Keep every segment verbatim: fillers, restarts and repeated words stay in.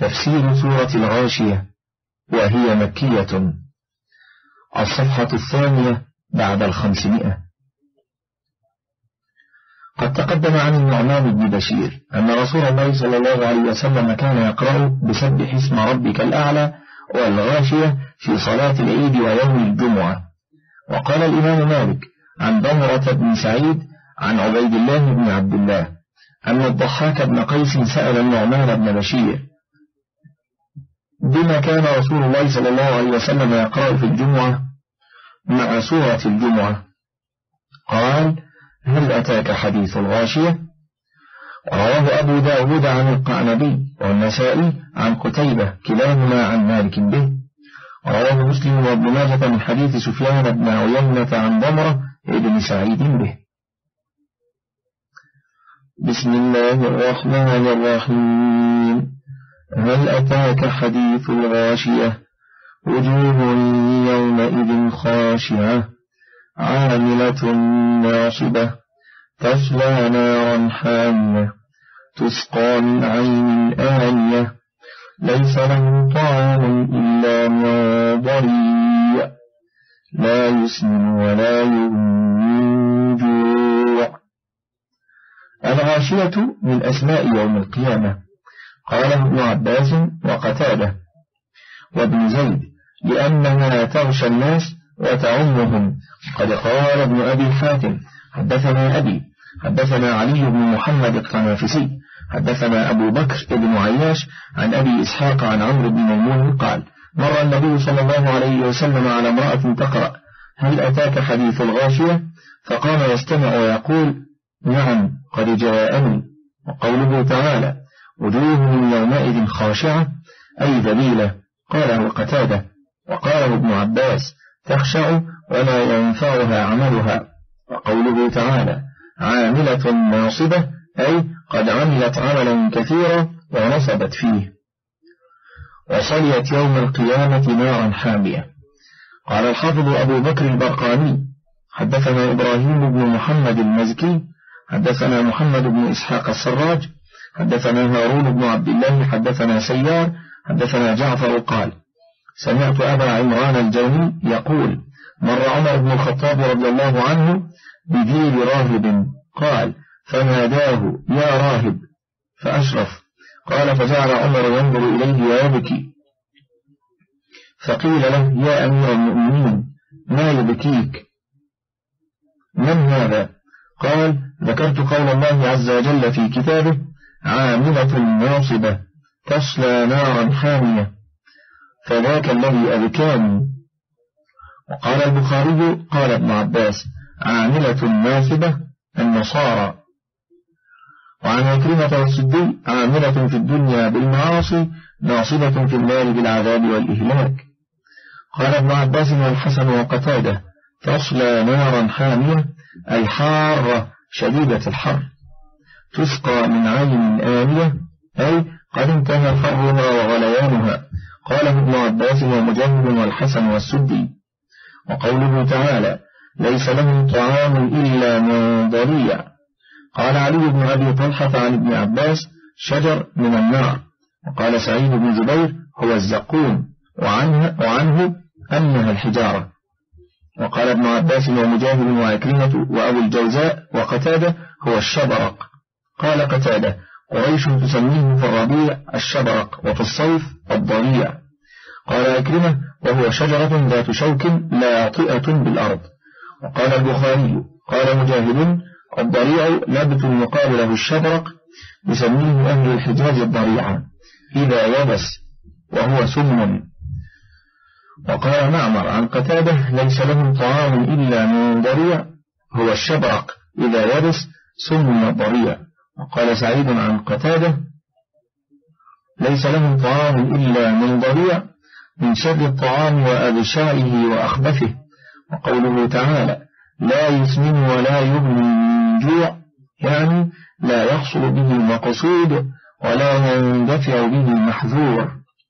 تفسير سورة الغاشية وهي مكية. الصفحة الثانية بعد الخمسمائة. قد تقدم عن النعمان بن بشير أن رسول الله صلى الله عليه وسلم كان يقرأ بسبح اسم ربك الأعلى والغاشية في صلاة العيد ويوم الجمعة. وقال الإمام مالك عن ضمرة بن سعيد عن عبيد الله بن عبد الله أن الضحاك بن قيس سأل النعمان بن بشير بما كان رسول الله صلى الله عليه وسلم يقرأ في الجمعة مع سورة الجمعة. قال: هل أتاك حديث الغاشية؟ رواه أبو داود عن القعنبي والنسائي عن قتيبة كلاهما عن مالك به. رواه مسلم وابن ماجة من حديث سفيان بن عيينة عن ضمرة ابن سعيد به. بسم الله الرحمن الرحيم. هل أتاك حديث الغاشية؟ وجوه يومئذ خاشعة عاملة ناصبة تصلى نارا حامية تسقى من عين آنية ليس لهم طعام إلا من ضريع لا يسمن ولا يغني جوع. الغاشية من أسماء يوم القيامة. قاله ابن عباس وقتادة وابن زيد لأنها تغشى الناس وتعمهم. قد قال ابن أبي حاتم حدثنا أبي حدثنا علي بن محمد الطنافسي حدثنا أبو بكر بن عياش عن أبي إسحاق عن عمرو بن ميمون قال: مر النبي صلى الله عليه وسلم على امرأة تقرأ: هل أتاك حديث الغاشية؟ فقام يستمع ويقول: نعم قد جاءني. وقوله تعالى: وجوه يومئذ خاشعة أي ذليلة. قاله قتادة. وقاله ابن عباس: تخشع ولا ينفعها عملها. وقوله تعالى: عاملة ناصبة أي قد عملت عملا كثيرا ونصبت فيه. وصليت يوم القيامة نارا حامية. قال الحافظ أبو بكر البرقاني حدثنا إبراهيم بن محمد المزكي حدثنا محمد بن إسحاق السراج حدثنا هارون بن عبد الله حدثنا سيار حدثنا جعفر قال: سمعت أبا عمران الجوني يقول: مر عمر بن الخطاب رضي الله عنه بدير راهب قال: فناداه: يا راهب، فأشرف. قال: فجعل عمر ينظر إليه ويبكي، فقيل له: يا أمير المؤمنين، ما يبكيك؟ من هذا؟ قال: ذكرت قول الله عز وجل في كتابه: عاملة ناصبة تصلى نارا حامية، فذاك الذي أبكاني. وقال البخاري قال ابن عباس: عاملة ناصبة النصارى. وعن عكرمة والسدي: عاملة في الدنيا بالمعاصي ناصبة في النار بالعذاب والإهلاك. قال ابن عباس والحسن وقتادة: تصلى نارا حامية أي حارة شديدة الحر، تسقى من عين آنية أي قد انتهى حرها وغليانها. قاله ابن عباس ومجاهد والحسن والسدي. وقوله تعالى: ليس لهم طعام إلا من ضريع. قال علي بن أبي طلحة عن ابن عباس: شجر من النار. وقال سعيد بن جبير: هو الزقوم، وعنه, وعنه أنها الحجارة. وقال ابن عباس ومجاهد وعكرمة وأبو الجوزاء وقتادة: هو الشبرق. قال قتادة: قريش تسميه في الربيع الشبرق وفي الصيف الضريع. قال عكرمة: وهو شجرة ذات شوك لا طئة بالأرض. وقال البخاري قال مجاهد: الضريع نبت يقال له الشبرق، يسميه أهل الحجاز الضريعة إذا يبس، وهو سم. وقال معمر عن قتادة: ليس لهم طعام إلا من ضريع، هو الشبرق إذا يبس سم الضريع. وقال سعيد عن قتادة: ليس لهم طعام إلا من ضريع، من شر الطعام وأبشائه وأخبثه. وقوله تعالى: لا يسمن ولا يغني من جوع، يعني لا يحصل به المقصود ولا يندفع به المحذور.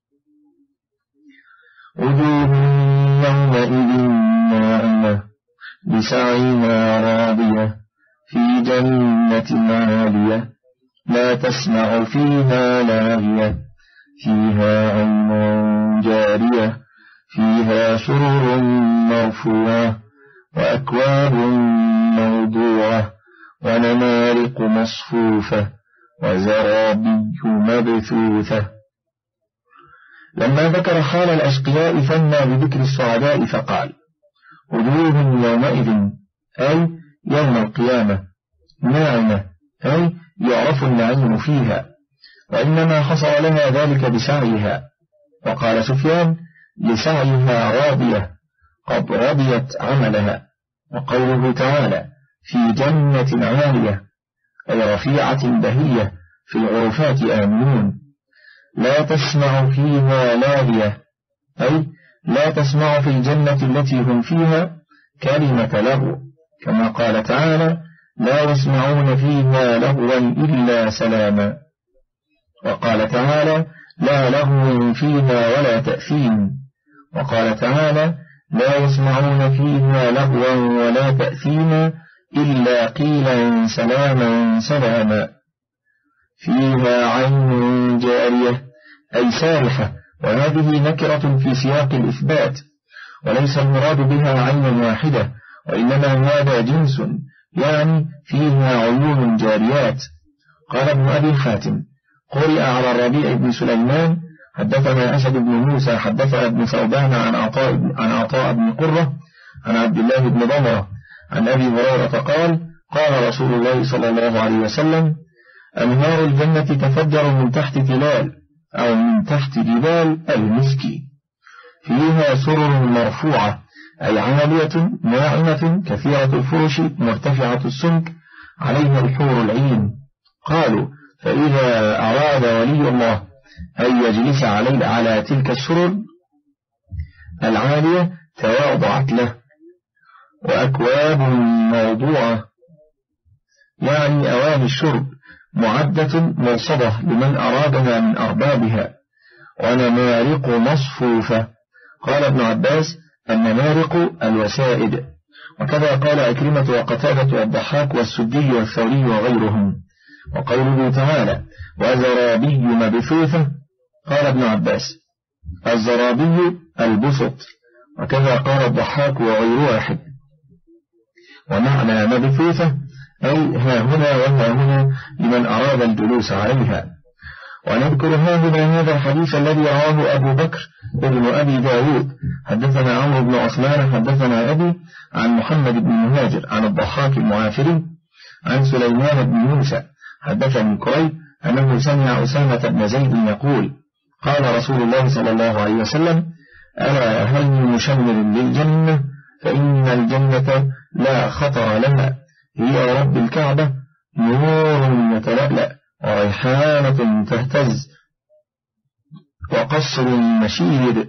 وجوه يومئذ ناعمة لسعيها راضية في جنة عالية لا تسمع فيها لاغية فيها عين جارية فيها سرر مرفوعة وأكواب موضوعة ونمارق مصفوفة وزرابي مبثوثة. لما ذكر حال الأشقياء ثنى بذكر السعداء فقال: وجوه يومئذ أي يوم القيامة ناعمة أي يعرف النعيم فيها، وإنما حصل لها ذلك بسعيها. وقال سفيان: لسعيها راضية قد رضيت عملها. وقوله تعالى: في جنة عالية أي رفيعة بهية في الغرفات آمنون، لا تسمع فيها لاغية أي لا تسمع في الجنة التي هم فيها كلمة لغو، كما قال تعالى: لا يسمعون فيها لغوا إلا سلاما. وقال تعالى: لا لغو فيها ولا تأثيم. وقال تعالى: لا يسمعون فيها لغوا ولا تأثيما إلا قيلا سلاما سلاما. فيها عين جارية أي سارحة، وهذه نكرة في سياق الإثبات، وليس المراد بها عين واحدة، وإنما هذا جنس، يعني فيها عيون جاريات. قال ابن أبي حاتم: قرئ على الربيع بن سليمان حدثنا أسد بن موسى حدثنا ابن ثوبان عن عطاء عن عطاء بن قرة عن عبد الله بن ضمرة عن أبي هريرة قال: قال رسول الله صلى الله عليه وسلم: أنهار الجنة تفجر من تحت تلال أو من تحت جبال المسك، فيها سرر مرفوعة أي عالية ناعمة كثيرة الفرش مرتفعة السمك عليها الحور العين. قالوا: فإذا أراد ولي الله أن يجلس عليه على تلك السرر العالية تواضعت له. وأكواب موضوعة يعني أواني الشرب معدة موصدة لمن أرادها من أربابها. ونمارق مصفوفة. قال ابن عباس: النمارق الوسائد. وكذا قال عكرمة وقتادة والضحاك والسدي والثوري وغيرهم. وقوله تعالى: وزرابي مبثوثة، قال ابن عباس: الزرابي البسط. وكذا قال الضحاك وغير واحد. ومعنى مبثوثة أي ها هنا وها هنا لمن أراد الجلوس عليها. ونذكر ها هنا هذا الحديث الذي رواه أبو بكر ابن أبي داود حدثنا عمرو بن عثمان حدثنا أبي عن محمد بن مهاجر عن الضحاك المعافري عن سليمان بن موسى حدثني كريب أنه سمع أسامة بن زيد يقول: قال رسول الله صلى الله عليه وسلم: ألا هل من مشمر للجنة؟ فإن الجنة لا خطر لها، هي رب الكعبة نور يتلألأ وريحانة تهتز وقصر مشيد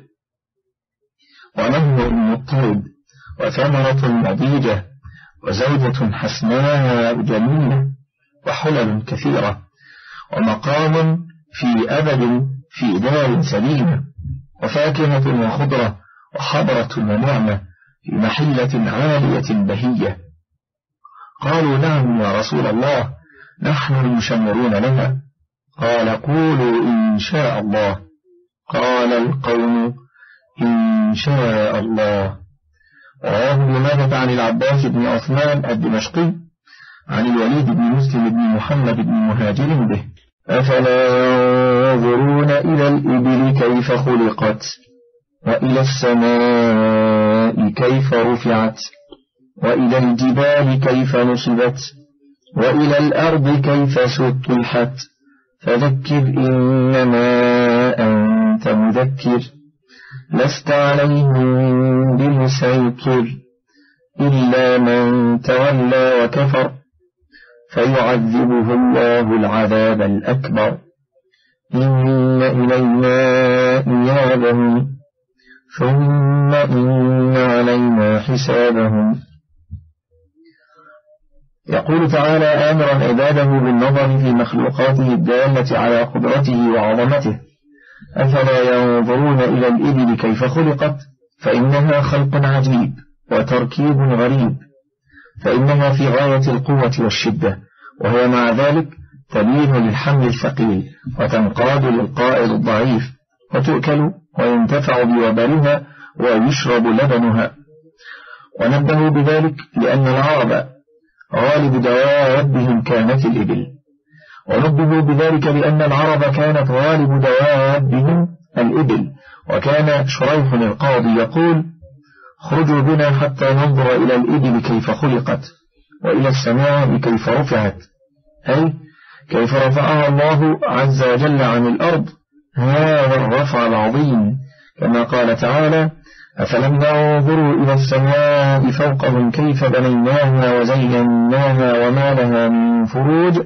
ونهر مضطرب وثمرة نضيجة وزوجة حسناء جميلة وحلل كثيرة ومقام في أبد في دار سليمة وفاكهة وخضرة وحضرة ونعمة في محلة عالية بهية. قالوا: نعم يا رسول الله، نحن المشمرون لها. قال: قولوا إن شاء الله. قال القوم: إن شاء الله. رواه ابن ماجه عن العباس بن عثمان الدمشقي عن الوليد بن مسلم بن محمد بن مهاجر به: أفلا ينظرون إلى الإبل كيف خلقت وإلى السماء كيف رفعت وإلى الجبال كيف نصبت وإلى الأرض كيف سطحت فذكر إنما أنت مذكر لست عليهم بمسيطر إلا من تولى وكفر فيعذبه الله العذاب الأكبر إن إلينا إيابهم ثم إن علينا حسابهم. يقول تعالى آمرا عباده بالنظر في مخلوقاته الدالة على قدرته وعظمته: أفلا ينظرون إلى الإبل كيف خلقت فإنها خلق عجيب وتركيب غريب، فإنها في غاية القوة والشدة، وهي مع ذلك تلين للحمل الثقيل وتنقاد للقائد الضعيف، وتؤكل وينتفع بوبرها ويشرب لبنها. ونبهوا بذلك لأن العرب غالب دوابهم كانت الإبل، ونبهوا بذلك لأن العرب كانت غالب دوابهم الإبل. وكان شريح القاضي يقول: خرجوا بنا حتى ننظر إلى الإبل كيف خلقت، وإلى السماء كيف رفعت، أي كيف رفعها الله عز وجل عن الأرض هذا الرفع العظيم، كما قال تعالى: أفلم ينظروا إلى السماء فوقهم كيف بنيناها وزيناها وما لها من فروج،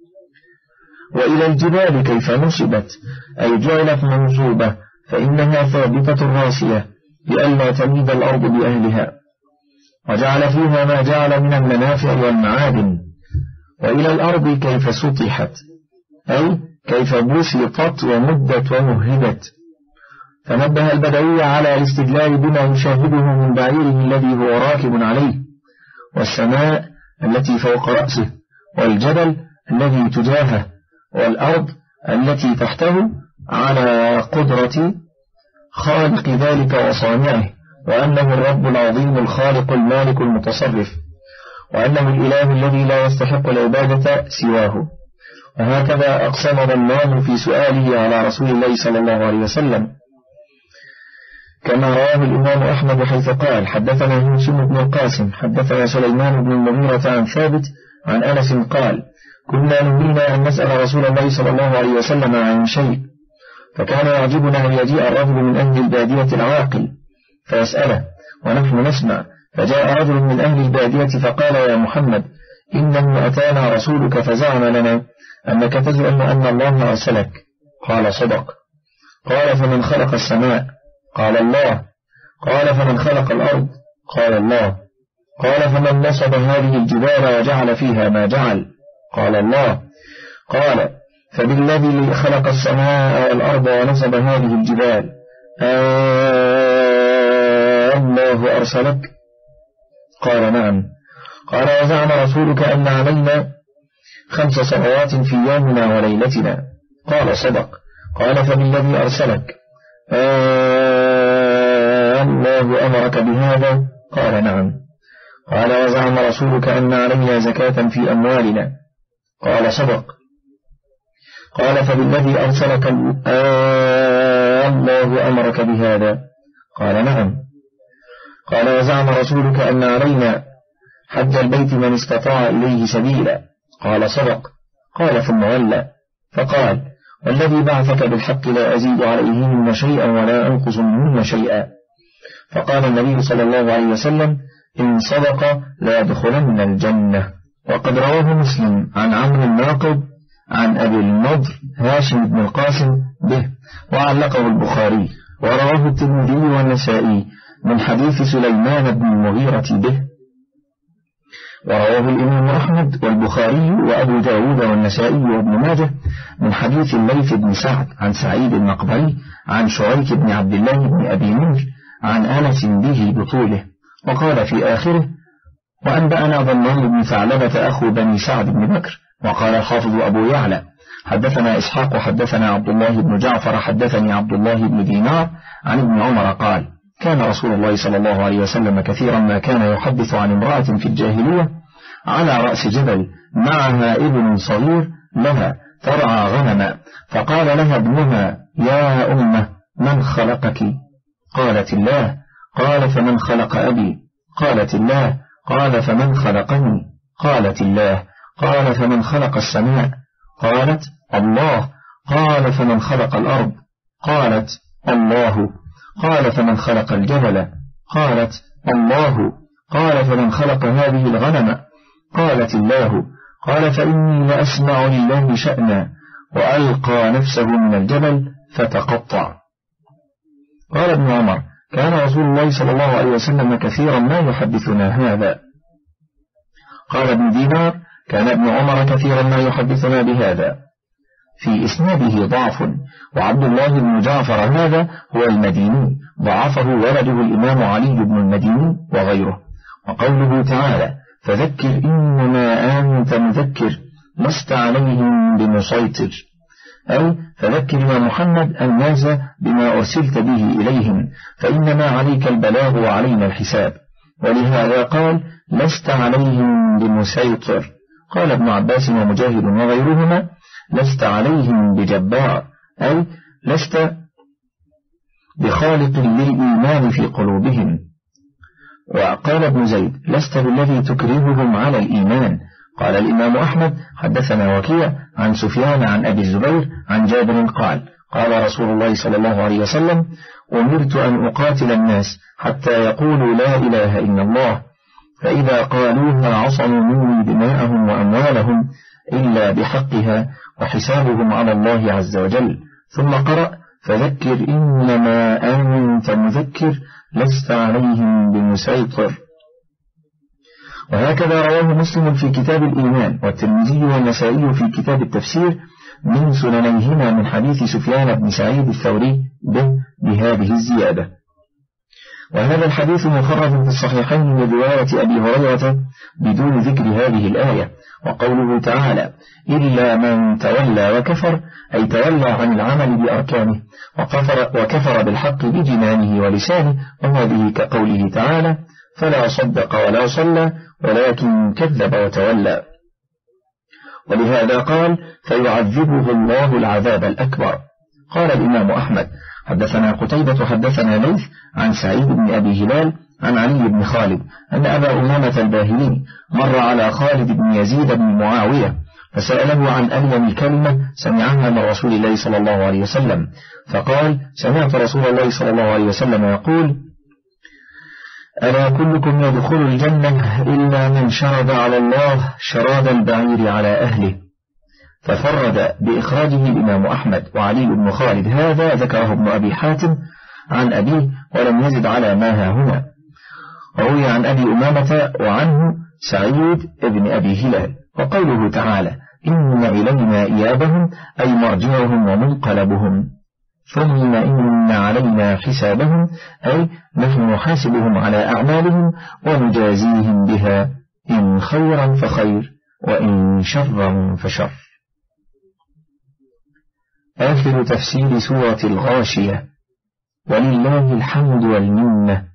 وإلى الجبال كيف نصبت، أي جعلت منصوبة فإنها ثابتة راسية لئلا تميد الأرض بأهلها، وجعل فيها ما جعل من المنافع والمعادن. وإلى الأرض كيف سطحت، أي كيف بسطت ومدت ومهدت. فنبه البدوي على الاستدلال بما يشاهده من بعيره الذي هو راكب عليه، والسماء التي فوق رأسه، والجبل الذي تجاهه، والأرض التي تحته، على قدرة خالق ذلك وصانعه، وأنه الرب العظيم الخالق المالك المتصرف، وأنه الإله الذي لا يستحق العبادة سواه. وهكذا أقسم ظنان في سؤاله على رسول الله صلى الله عليه وسلم، كما رواه الإمام أحمد حيث قال: حدثنا هشام بن القاسم حدثنا سليمان بن المغيرة عن ثابت عن أنس قال: كنا نهينا أن نسأل رسول الله صلى الله عليه وسلم عن شيء، فكان يعجبنا أن يجيء الرجل من أهل البادية العاقل فيسأله ونحن نسمع. فجاء رجل من أهل البادية فقال: يا محمد، إنه أتانا رسولك فزعم لنا أنك تزعم أن الله أرسلك. قال: صدق. قال: فمن خلق السماء؟ قال: الله. قال: فمن خلق الأرض؟ قال: الله. قال: فمن نصب هذه الجبال وجعل فيها ما جعل؟ قال: الله. قال: فبالذي خلق السماء والأرض ونصب هذه الجبال آه الله أرسلك؟ قال: نعم. قال: وزعم رسولك أن علينا خمس صلوات في يومنا وليلتنا؟ قال: صدق. قال: فبالذي أرسلك آه الله أمرك بهذا؟ قال: نعم. قال: وزعم رسولك أن علينا زكاة في أموالنا؟ قال: صدق. قال: فبالذي أرسلك آه الله أمرك بهذا؟ قال: نعم. قال: وزعم رسولك أن علينا حج البيت من استطاع إليه سبيلا؟ قال: صدق. قال: ثم ولى فقال: والذي بعثك بالحق لا أزيد عليهن شيئا ولا أنقص منهن شيئا. فقال النبي صلى الله عليه وسلم: إن صدق لا يدخلن الجنة. وقد رواه مسلم عن عمرو الناقد عن أبي النضر هاشم بن القاسم به، وعلقه البخاري. ورواه الترمذي والنسائي من حديث سليمان بن المغيرة به، ورواه الإمام أحمد والبخاري وأبو داود والنسائي وابن ماجه من حديث الليث بن سعد عن سعيد المقبري عن شريك بن عبد الله بن أبي منذر عن أنس به بطوله. وقال في آخره: وأنبأنا ضمان بن ثعلبة أخو بني سعد بن بكر. وقال الحافظ أبو يعلى: حدثنا إسحاق حدثنا عبد الله بن جعفر حدثني عبد الله بن دينار عن ابن عمر قال: كان رسول الله صلى الله عليه وسلم كثيرا ما كان يحدث عن امرأة في الجاهلية على رأس جبل معها ابن صغير لها ترعى غنما، فقال لها ابنها: يا أمه، من خلقك؟ قالت: الله. قال: فمن خلق أبي؟ قالت: الله. قال: فمن خلقني؟ قالت: الله. قال: فمن خلق السماء؟ قالت: الله. قال: فمن خلق الأرض؟ قالت: الله. قال: فمن خلق الجبل؟ قالت: الله. قال: فمن خلق هذه الغنم؟ قالت: الله. قال: فإني لأسمع لله شأنا، وألقى نفسه من الجبل فتقطع. قال ابن عمر: كان رسول الله صلى الله عليه وسلم كثيرا ما يحدثنا هذا. قال ابن دينار: كان ابن عمر كثيرا ما يحدثنا بهذا. في إسناده ضعف، وعبد الله بن جعفر هذا هو المديني، ضعفه ولده الإمام علي بن المديني وغيره. وقوله تعالى: فذكر إنما أنت مذكر، لست عليهم بمسيطر، أي فذكر يا محمد الناس بما أرسلت به إليهم، فإنما عليك البلاغ وعلينا الحساب. ولهذا قال لست عليهم بمسيطر. قال ابن عباس ومجاهد وغيرهما لست عليهم بجبار، أي لست بخالق للإيمان في قلوبهم. وقال ابن زيد لست بالذي تكرههم على الإيمان. قال الإمام أحمد حدثنا وكيع عن سفيان عن أبي الزبير عن جابر قال قال رسول الله صلى الله عليه وسلم أمرت أن أقاتل الناس حتى يقولوا لا إله إلا الله، فإذا قالوها عصموا مني دماءهم وأموالهم إلا بحقها وحسابهم على الله عز وجل. ثم قرأ فذكر إنما أنت مذكر لست عليهم بمسيطر. وهكذا رواه مسلم في كتاب الإيمان، والترمذي والنسائي في كتاب التفسير من سننيهما من حديث سفيان بن سعيد الثوري به بهذه الزيادة. وهذا الحديث مخرج في الصحيحين من رواية أبي هريرة بدون ذكر هذه الآية. وقوله تعالى إلا من تولى وكفر، أي تولى عن العمل بأركانه وكفر, وكفر بالحق بجنانه ولسانه، وهذه كقوله تعالى فلا صدق ولا صلى ولكن كذب وتولى. ولهذا قال فيعذبه الله العذاب الأكبر. قال الإمام أحمد حدثنا قتيبة حدثنا ليث عن سعيد بن أبي هلال عن علي بن خالد أن أبا أمامة الباهلي مر على خالد بن يزيد بن معاوية فسأله عن ألين الكلمة سمعها من رسول الله صلى الله عليه وسلم، فقال سمعت رسول الله صلى الله عليه وسلم يقول ألا كلكم يدخل الجنة إلا من شرد على الله شراد البعير على أهله. ففرد بإخراجه الإمام أحمد. وعلي بن خالد هذا ذكره ابن أبي حاتم عن أبيه ولم يزد على ما ها هنا. روي عن أبي أمامة وعنه سعيد بن أبي هلال. وقوله تعالى إن إلينا إيابهم أي مرجعهم ومنقلبهم، ثم إن علينا حسابهم أي نحن نحاسبهم على أعمالهم ونجازيهم بها إن خيرا فخير وإن شرا فشر. آخر تفسير سورة الغاشية، ولله الحمد والمنة.